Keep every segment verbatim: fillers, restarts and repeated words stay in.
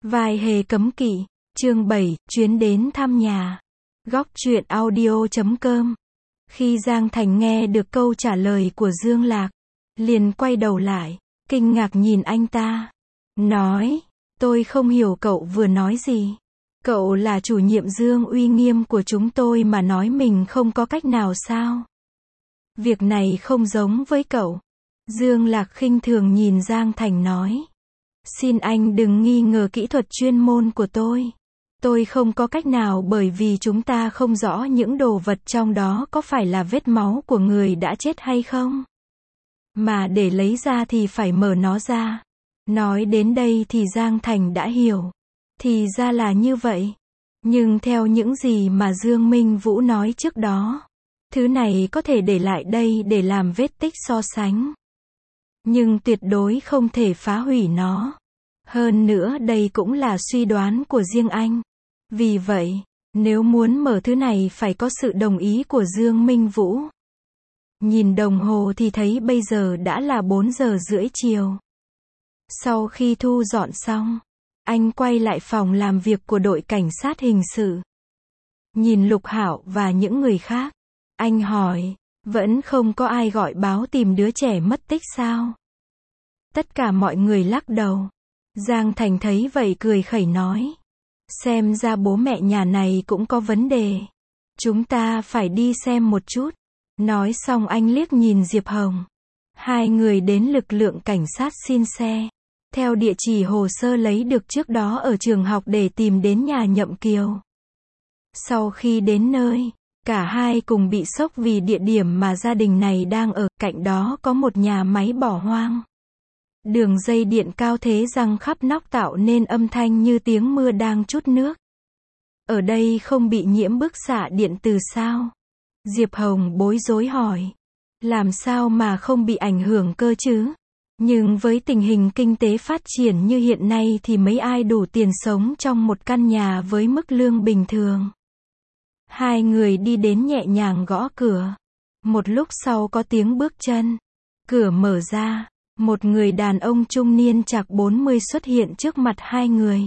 Vai hề cấm kỵ, chương bảy, chuyến đến thăm nhà. Góc truyện audio chấm com. Khi Giang Thành nghe được câu trả lời của Dương Lạc, liền quay đầu lại, kinh ngạc nhìn anh ta. Nói, tôi không hiểu cậu vừa nói gì. Cậu là chủ nhiệm Dương uy nghiêm của chúng tôi mà nói mình không có cách nào sao? Việc này không giống với cậu. Dương Lạc khinh thường nhìn Giang Thành nói. Xin anh đừng nghi ngờ kỹ thuật chuyên môn của tôi. Tôi không có cách nào bởi vì chúng ta không rõ những đồ vật trong đó có phải là vết máu của người đã chết hay không. Mà để lấy ra thì phải mở nó ra. Nói đến đây thì Giang Thành đã hiểu. Thì ra là như vậy. Nhưng theo những gì mà Dương Minh Vũ nói trước đó, thứ này có thể để lại đây để làm vết tích so sánh. Nhưng tuyệt đối không thể phá hủy nó. Hơn nữa đây cũng là suy đoán của riêng anh. Vì vậy, nếu muốn mở thứ này phải có sự đồng ý của Dương Minh Vũ. Nhìn đồng hồ thì thấy bây giờ đã là bốn giờ rưỡi chiều. Sau khi thu dọn xong, anh quay lại phòng làm việc của đội cảnh sát hình sự. Nhìn Lục Hạo và những người khác, anh hỏi, vẫn không có ai gọi báo tìm đứa trẻ mất tích sao? Tất cả mọi người lắc đầu. Giang Thành thấy vậy cười khẩy nói. Xem ra bố mẹ nhà này cũng có vấn đề. Chúng ta phải đi xem một chút. Nói xong anh liếc nhìn Diệp Hồng. Hai người đến lực lượng cảnh sát xin xe. Theo địa chỉ hồ sơ lấy được trước đó ở trường học để tìm đến nhà Nhậm Kiều. Sau khi đến nơi, cả hai cùng bị sốc vì địa điểm mà gia đình này đang ở, cạnh đó có một nhà máy bỏ hoang. Đường dây điện cao thế răng khắp nóc tạo nên âm thanh như tiếng mưa đang trút nước. Ở đây không bị nhiễm bức xạ điện từ sao? Diệp Hồng bối rối hỏi. Làm sao mà không bị ảnh hưởng cơ chứ? Nhưng với tình hình kinh tế phát triển như hiện nay thì mấy ai đủ tiền sống trong một căn nhà với mức lương bình thường. Hai người đi đến nhẹ nhàng gõ cửa. Một lúc sau có tiếng bước chân. Cửa mở ra. Một người đàn ông trung niên chạc bốn mươi xuất hiện trước mặt hai người.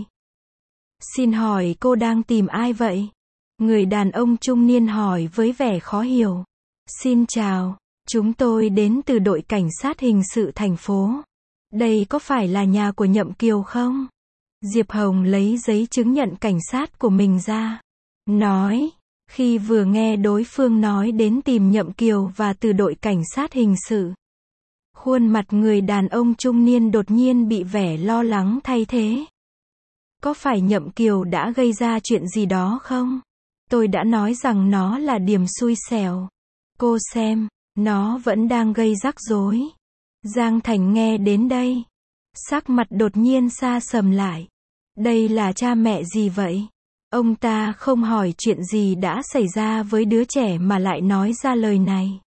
Xin hỏi cô đang tìm ai vậy? Người đàn ông trung niên hỏi với vẻ khó hiểu. Xin chào, chúng tôi đến từ đội cảnh sát hình sự thành phố. Đây có phải là nhà của Nhậm Kiều không? Diệp Hồng lấy giấy chứng nhận cảnh sát của mình ra. Nói, khi vừa nghe đối phương nói đến tìm Nhậm Kiều và từ đội cảnh sát hình sự. Khuôn mặt người đàn ông trung niên đột nhiên bị vẻ lo lắng thay thế. Có phải Nhậm Kiều đã gây ra chuyện gì đó không? Tôi đã nói rằng nó là điểm xui xẻo. Cô xem, nó vẫn đang gây rắc rối. Giang Thành nghe đến đây. Sắc mặt đột nhiên xa sầm lại. Đây là cha mẹ gì vậy? Ông ta không hỏi chuyện gì đã xảy ra với đứa trẻ mà lại nói ra lời này.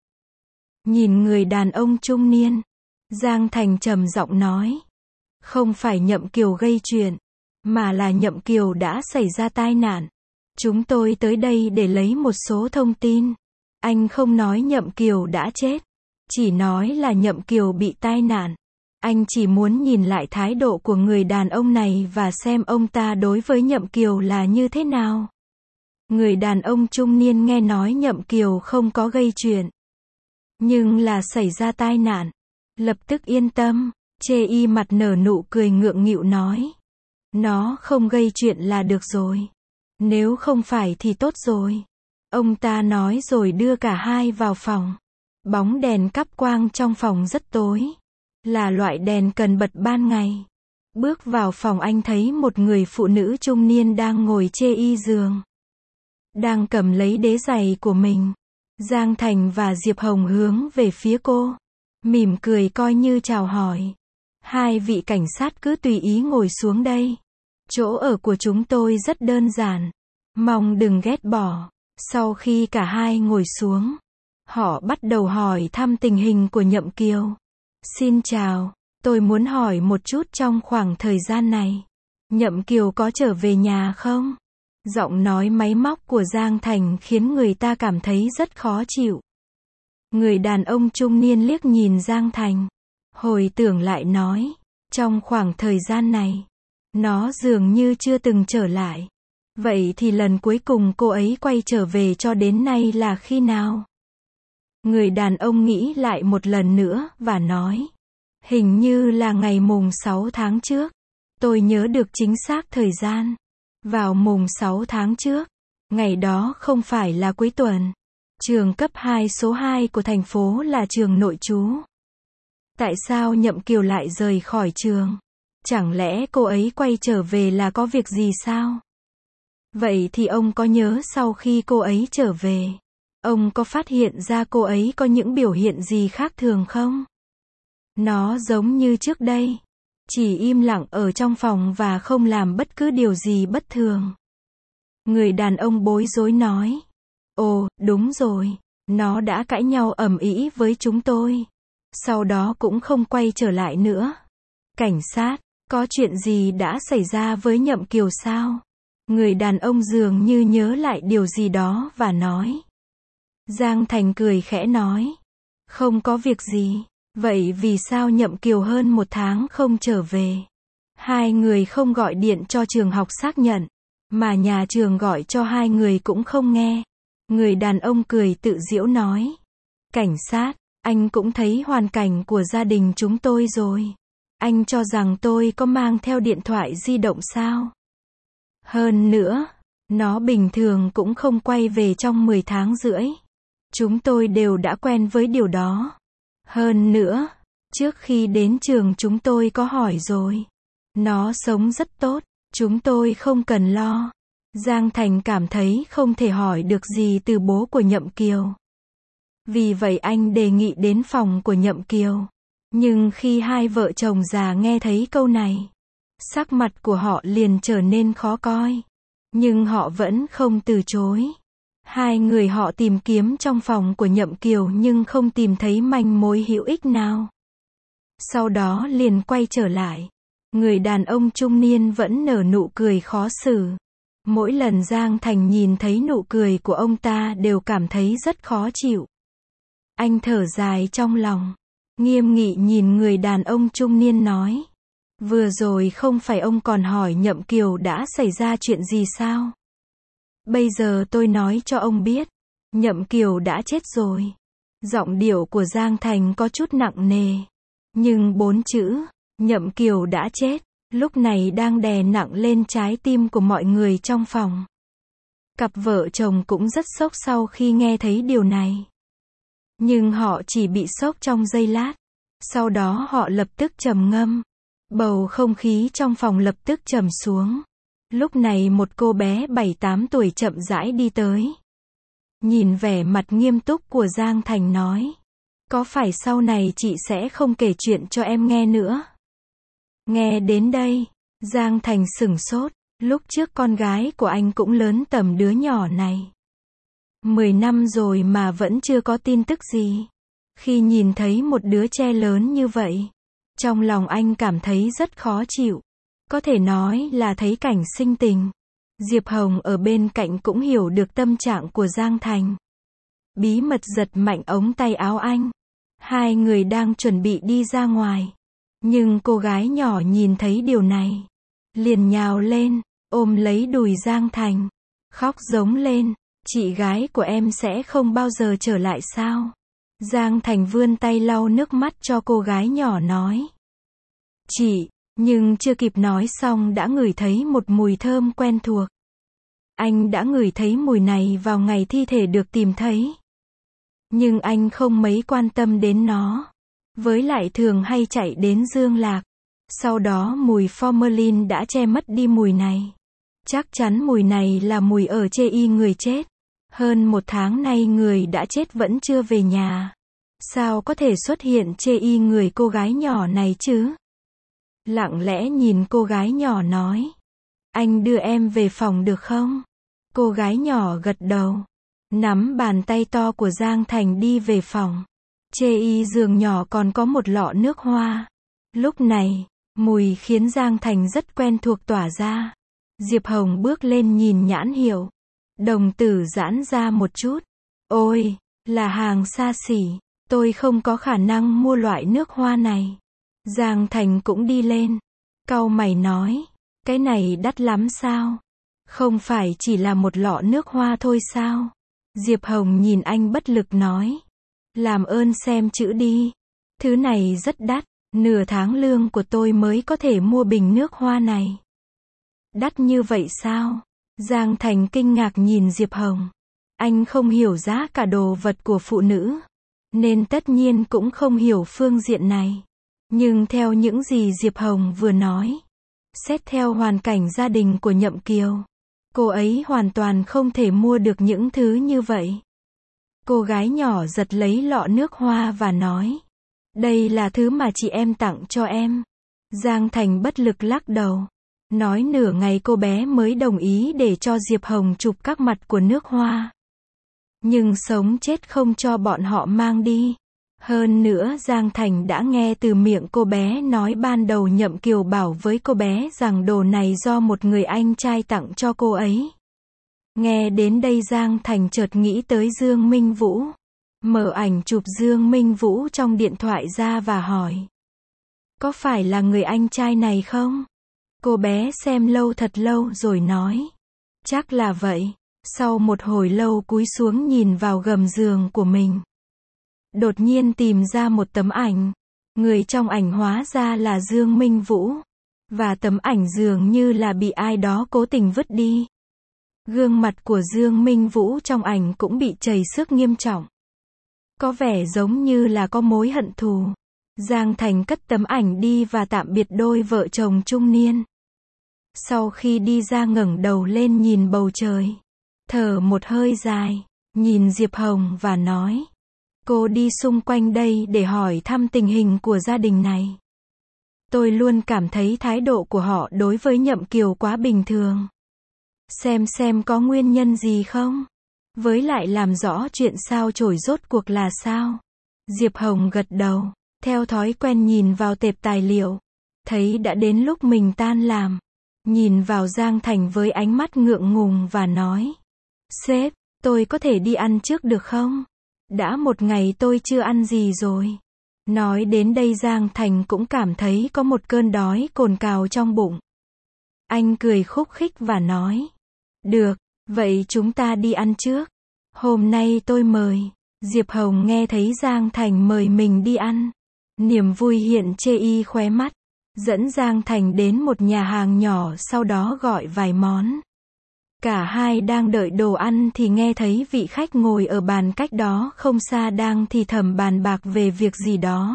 Nhìn người đàn ông trung niên, Giang Thành trầm giọng nói. Không phải Nhậm Kiều gây chuyện, mà là Nhậm Kiều đã xảy ra tai nạn. Chúng tôi tới đây để lấy một số thông tin. Anh không nói Nhậm Kiều đã chết, chỉ nói là Nhậm Kiều bị tai nạn. Anh chỉ muốn nhìn lại thái độ của người đàn ông này và xem ông ta đối với Nhậm Kiều là như thế nào. Người đàn ông trung niên nghe nói Nhậm Kiều không có gây chuyện, nhưng là xảy ra tai nạn. Lập tức yên tâm, chê y mặt nở nụ cười ngượng nghịu nói. Nó không gây chuyện là được rồi. Nếu không phải thì tốt rồi. Ông ta nói rồi đưa cả hai vào phòng. Bóng đèn cắp quang trong phòng rất tối. Là loại đèn cần bật ban ngày. Bước vào phòng anh thấy một người phụ nữ trung niên đang ngồi chê y giường. Đang cầm lấy đế giày của mình. Giang Thành và Diệp Hồng hướng về phía cô. Mỉm cười coi như chào hỏi. Hai vị cảnh sát cứ tùy ý ngồi xuống đây. Chỗ ở của chúng tôi rất đơn giản. Mong đừng ghét bỏ. Sau khi cả hai ngồi xuống, họ bắt đầu hỏi thăm tình hình của Nhậm Kiều. Xin chào, tôi muốn hỏi một chút trong khoảng thời gian này. Nhậm Kiều có trở về nhà không? Giọng nói máy móc của Giang Thành khiến người ta cảm thấy rất khó chịu. Người đàn ông trung niên liếc nhìn Giang Thành. Hồi tưởng lại nói, trong khoảng thời gian này, Nó dường như chưa từng trở lại. Vậy thì lần cuối cùng cô ấy quay trở về cho đến nay là khi nào? Người đàn ông nghĩ lại một lần nữa, và nói. Hình như là ngày mùng sáu tháng trước. Tôi nhớ được chính xác thời gian. Vào mùng sáu tháng trước. Ngày đó không phải là cuối tuần. Trường cấp hai số hai của thành phố là trường nội trú. Tại sao Nhậm Kiều lại rời khỏi trường? Chẳng lẽ cô ấy quay trở về là có việc gì sao? Vậy thì ông có nhớ sau khi cô ấy trở về, ông có phát hiện ra cô ấy có những biểu hiện gì khác thường không? Nó giống như trước đây. Chỉ im lặng ở trong phòng và không làm bất cứ điều gì bất thường. Người đàn ông bối rối nói. Ồ, đúng rồi. Nó đã cãi nhau ầm ĩ với chúng tôi. Sau đó cũng không quay trở lại nữa. Cảnh sát, có chuyện gì đã xảy ra với Nhậm Kiều sao? Người đàn ông dường như nhớ lại điều gì đó và nói. Giang Thành cười khẽ nói. Không có việc gì. Vậy vì sao Nhậm Kiều hơn một tháng không trở về? Hai người không gọi điện cho trường học xác nhận, mà nhà trường gọi cho hai người cũng không nghe. Người đàn ông cười tự giễu nói. Cảnh sát, anh cũng thấy hoàn cảnh của gia đình chúng tôi rồi. Anh cho rằng tôi có mang theo điện thoại di động sao? Hơn nữa, nó bình thường cũng không quay về trong mười tháng rưỡi. Chúng tôi đều đã quen với điều đó. Hơn nữa, trước khi đến trường chúng tôi có hỏi rồi. Nó sống rất tốt, chúng tôi không cần lo. Giang Thành cảm thấy không thể hỏi được gì từ bố của Nhậm Kiều. Vì vậy anh đề nghị đến phòng của Nhậm Kiều. Nhưng khi hai vợ chồng già nghe thấy câu này, sắc mặt của họ liền trở nên khó coi. Nhưng họ vẫn không từ chối. Hai người họ tìm kiếm trong phòng của Nhậm Kiều nhưng không tìm thấy manh mối hữu ích nào. Sau đó liền quay trở lại. Người đàn ông trung niên vẫn nở nụ cười khó xử. Mỗi lần Giang Thành nhìn thấy nụ cười của ông ta đều cảm thấy rất khó chịu. Anh thở dài trong lòng. Nghiêm nghị nhìn người đàn ông trung niên nói. Vừa rồi không phải ông còn hỏi Nhậm Kiều đã xảy ra chuyện gì sao? Bây giờ tôi nói cho ông biết. Nhậm Kiều đã chết rồi. Giọng điệu của Giang Thành có chút nặng nề. Nhưng bốn chữ, Nhậm Kiều đã chết, lúc này đang đè nặng lên trái tim của mọi người trong phòng. Cặp vợ chồng cũng rất sốc sau khi nghe thấy điều này. Nhưng họ chỉ bị sốc trong giây lát. Sau đó họ lập tức trầm ngâm. Bầu không khí trong phòng lập tức trầm xuống. Lúc này một cô bé bảy tám tuổi chậm rãi đi tới. Nhìn vẻ mặt nghiêm túc của Giang Thành nói. Có phải sau này chị sẽ không kể chuyện cho em nghe nữa? Nghe đến đây, Giang Thành sửng sốt. Lúc trước con gái của anh cũng lớn tầm đứa nhỏ này. Mười năm rồi mà vẫn chưa có tin tức gì. Khi nhìn thấy một đứa trẻ lớn như vậy, trong lòng anh cảm thấy rất khó chịu. Có thể nói là thấy cảnh sinh tình. Diệp Hồng ở bên cạnh cũng hiểu được tâm trạng của Giang Thành. Bí mật giật mạnh ống tay áo anh. Hai người đang chuẩn bị đi ra ngoài. Nhưng cô gái nhỏ nhìn thấy điều này. Liền nhào lên, ôm lấy đùi Giang Thành. Khóc giống lên. Chị gái của em sẽ không bao giờ trở lại sao? Giang Thành vươn tay lau nước mắt cho cô gái nhỏ nói. Chị, nhưng chưa kịp nói xong đã ngửi thấy một mùi thơm quen thuộc. Anh đã ngửi thấy mùi này vào ngày thi thể được tìm thấy. Nhưng anh không mấy quan tâm đến nó. Với lại thường hay chạy đến Dương Lạc. Sau đó mùi formalin đã che mất đi mùi này. Chắc chắn mùi này là mùi ở chê y người chết. Hơn một tháng nay người đã chết vẫn chưa về nhà. Sao có thể xuất hiện chê y người cô gái nhỏ này chứ? Lặng lẽ nhìn cô gái nhỏ nói. Anh đưa em về phòng được không? Cô gái nhỏ gật đầu. Nắm bàn tay to của Giang Thành đi về phòng. Chê y giường nhỏ còn có một lọ nước hoa. Lúc này, mùi khiến Giang Thành rất quen thuộc tỏa ra. Diệp Hồng bước lên nhìn nhãn hiệu. Đồng tử giãn ra một chút. Ôi, là hàng xa xỉ. Tôi không có khả năng mua loại nước hoa này. Giang Thành cũng đi lên. Cau mày nói. Cái này đắt lắm sao? Không phải chỉ là một lọ nước hoa thôi sao? Diệp Hồng nhìn anh bất lực nói. Làm ơn xem chữ đi. Thứ này rất đắt, nửa tháng lương của tôi mới có thể mua bình nước hoa này. Đắt như vậy sao? Giang Thành kinh ngạc nhìn Diệp Hồng. Anh không hiểu giá cả đồ vật của phụ nữ, nên tất nhiên cũng không hiểu phương diện này. Nhưng theo những gì Diệp Hồng vừa nói, xét theo hoàn cảnh gia đình của Nhậm Kiều, cô ấy hoàn toàn không thể mua được những thứ như vậy. Cô gái nhỏ giật lấy lọ nước hoa và nói. Đây là thứ mà chị em tặng cho em. Giang Thành bất lực lắc đầu. Nói nửa ngày cô bé mới đồng ý để cho Diệp Hồng chụp các mặt của nước hoa. Nhưng sống chết không cho bọn họ mang đi. Hơn nữa Giang Thành đã nghe từ miệng cô bé nói ban đầu Nhậm Kiều bảo với cô bé rằng đồ này do một người anh trai tặng cho cô ấy. Nghe đến đây Giang Thành chợt nghĩ tới Dương Minh Vũ. Mở ảnh chụp Dương Minh Vũ trong điện thoại ra và hỏi. Có phải là người anh trai này không? Cô bé xem lâu thật lâu rồi nói. Chắc là vậy. Sau một hồi lâu cúi xuống nhìn vào gầm giường của mình. Đột nhiên tìm ra một tấm ảnh. Người trong ảnh hóa ra là Dương Minh Vũ. Và tấm ảnh dường như là bị ai đó cố tình vứt đi. Gương mặt của Dương Minh Vũ trong ảnh cũng bị trầy xước nghiêm trọng. Có vẻ giống như là có mối hận thù. Giang Thành cất tấm ảnh đi và tạm biệt đôi vợ chồng trung niên. Sau khi đi ra ngẩng đầu lên nhìn bầu trời. Thở một hơi dài, nhìn Diệp Hồng và nói. Cô đi xung quanh đây để hỏi thăm tình hình của gia đình này. Tôi luôn cảm thấy thái độ của họ đối với Nhậm Kiều quá bình thường. Xem xem có nguyên nhân gì không? Với lại làm rõ chuyện sao chổi rốt cuộc là sao? Diệp Hồng gật đầu, theo thói quen nhìn vào tệp tài liệu. Thấy đã đến lúc mình tan làm. Nhìn vào Giang Thành với ánh mắt ngượng ngùng và nói. Sếp, tôi có thể đi ăn trước được không? Đã một ngày tôi chưa ăn gì rồi. Nói đến đây Giang Thành cũng cảm thấy có một cơn đói cồn cào trong bụng. Anh cười khúc khích và nói. Được, vậy chúng ta đi ăn trước. Hôm nay tôi mời. Diệp Hồng nghe thấy Giang Thành mời mình đi ăn. Niềm vui hiện chê y khóe mắt. Dẫn Giang Thành đến một nhà hàng nhỏ sau đó gọi vài món. Cả hai đang đợi đồ ăn thì nghe thấy vị khách ngồi ở bàn cách đó không xa đang thì thầm bàn bạc về việc gì đó.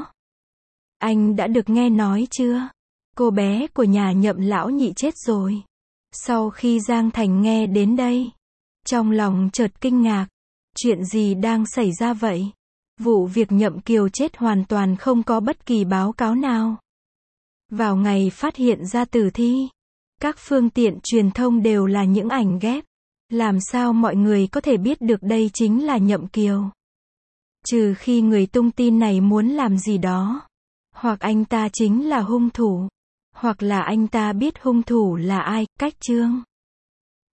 Anh đã được nghe nói chưa? Cô bé của nhà Nhậm lão nhị chết rồi. Sau khi Giang Thành nghe đến đây, trong lòng chợt kinh ngạc. Chuyện gì đang xảy ra vậy? Vụ việc Nhậm Kiều chết hoàn toàn không có bất kỳ báo cáo nào. Vào ngày phát hiện ra tử thi, các phương tiện truyền thông đều là những ảnh ghép. Làm sao mọi người có thể biết được đây chính là Nhậm Kiều? Trừ khi người tung tin này muốn làm gì đó. Hoặc anh ta chính là hung thủ. Hoặc là anh ta biết hung thủ là ai, cách chương.